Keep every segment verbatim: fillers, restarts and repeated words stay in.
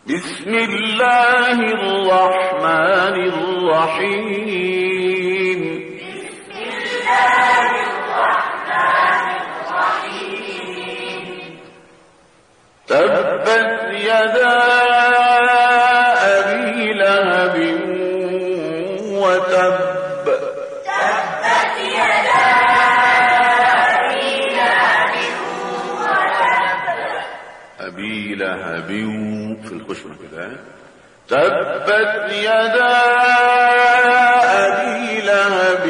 بسم الله الرحمن الرحيم. بسم الله الرحمن الرحيم. تبت يدا أبي لهب وتب. تبت يدا أبي لهب وتب. أبي لهب في الخشمة كده. تبت يدا أبي لهب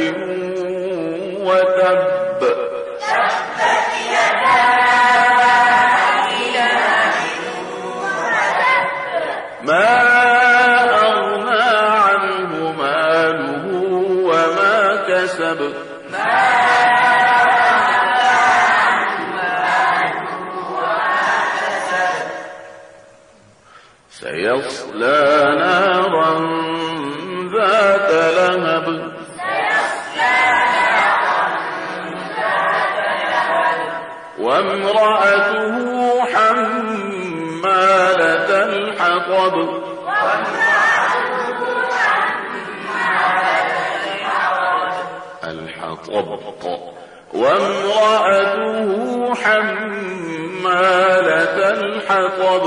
وتب. تبت يدا أبي لهب وتب. ما أغنى عنه ماله وما كسب. سيصلى نارا ذات لهب. وامرأته حمالة الحطب. الحطب. وامرأته حمالة الحطب.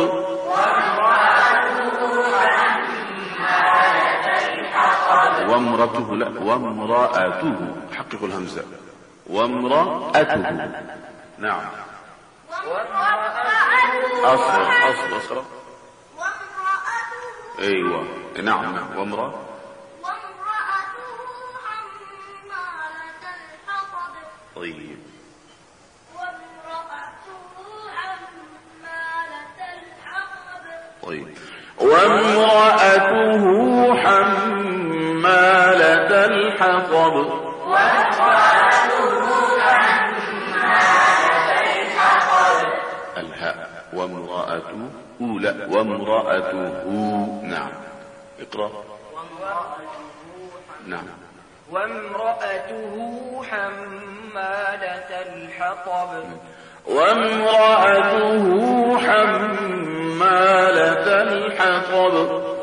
وامرأته لا وامرأته حقق الهمزة. وامرأته نعم. أصل أصل أصل أيوة نعم نعم. وامرأة وامرأته حمالة الحطب. طيب. وامرأته حمالة الحطب. طيب. وامرأته حمالة الحطب. الهاء. وامرأته لا وامرأته نعم. اقرأ. نعم. وامرأته حمالة الحطب. وامرأته حمالة الحطب.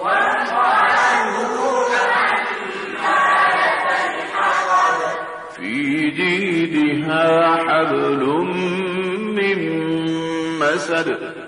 في جيدها حبل من مسد.